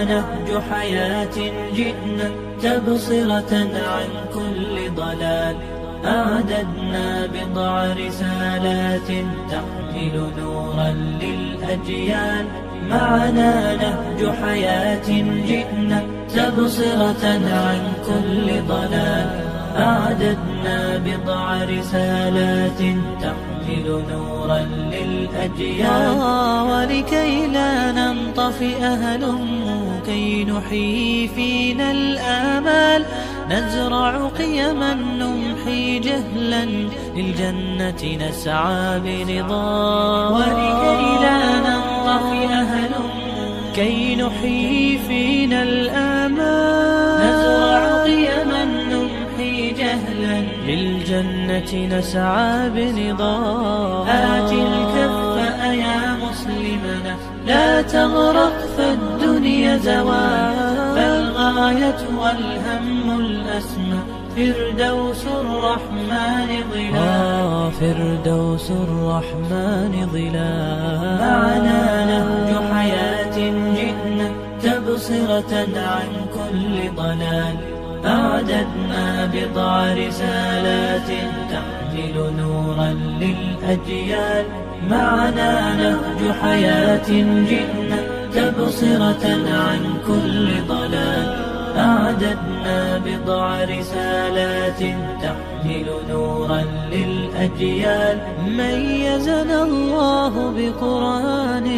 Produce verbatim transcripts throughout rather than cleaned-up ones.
نهج حياة جئنا تبصرة عن كل ضلال. أعددنا بضع رسالات تحمل نورا للأجيال. معنا نهج حياة جئنا تبصرة عن كل ضلال. أعددنا بضع رسالات تحمل نورا للأجيال. ولكي لا ننطفئ هلموا كي نحيي فينا الآمال. نزرع قيما نمحي جهلا للجنة نسعى برضا. ولكي لا ننطفئ هلموا كي نحيي فينا الآمال. نزرع قيما نمحي جهلا للجنة نسعى برضا. آت الكف يا مسلمنا لا تغرق فالدنيا زوال. فالغاية والهم الأسمى فردوس الرحمن ظلال. فردوس الرحمن ظلال. معنا نهج حياة جئنا تبصرة عن كل ضلال. أعددنا بضع رسالات تحمل نورا للأجيال. معنا نهج حياة جئنا تبصرة عن كل ضلال. أعددنا بضع رسالات تحمل نورا للأجيال. ميزنا الله بقرآن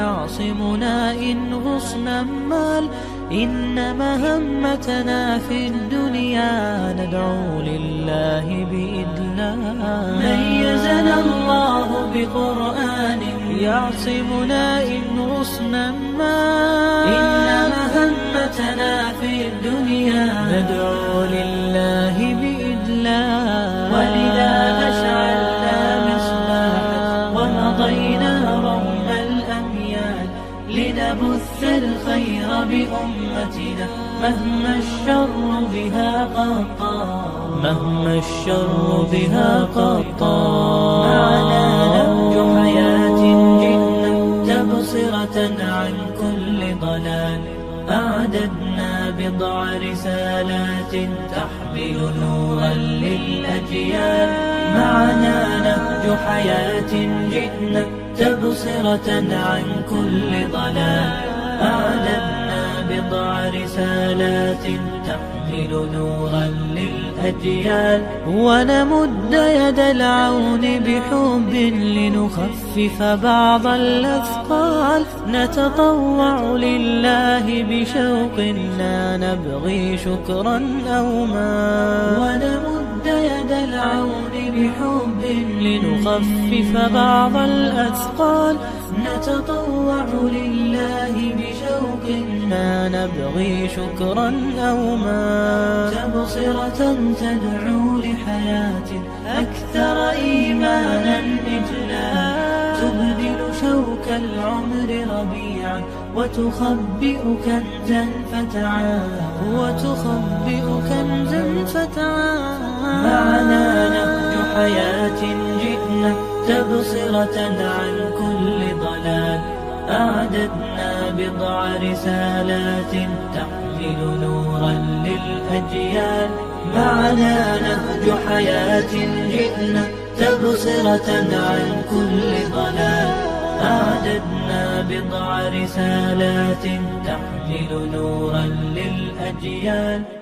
يعصمنا إن غصنا مال. إن مهمتنا في الدنيا ندعو لله بإذلال. ميزنا الله بقرآن يعصمنا إن غصنا مال. إن مهمتنا في الدنيا ندعو لله بإذلال. ولذا أشعلنا مصباحا ومضينا روم الأميال. لنبث الخير بأمتنا مهما الشر بها قد طال. مهما الشر بها قد طال. معنا نهج حياة جئنا تبصرة عن كل ضلال. أعددنا بضع رسالات تحمل نورا للأجيال. معنا نهج حياة جئنا تبصرة عن كل ضلال. أعددنا بضع رسالات تحمل نورا للأجيال. ونمد يد العون بحب لنخفف بعض الأثقال. نتطوع لله بشوق لا نبغي شكرا أو مال. ونمد يد العون بحب لنخفف بعض الأثقال. نتطوع لله بشوق لا نبغي شكرا أو مال. تبصرة تدعو لحياة أكثر إيمانا إجلالا. تبدل شوك العمر ربيعا وتخبئ كنزا فتعال. وتخبئ كنزا فتعال. معنا نهج حياة جئنا تبصرة عن كل ضلال. أعددنا بضع رسالات تحمل نورا للأجيال. معنا نهج حياة جئنا تبصرة عن كل ضلال. أعددنا بضع رسالات تحمل نورا للأجيال.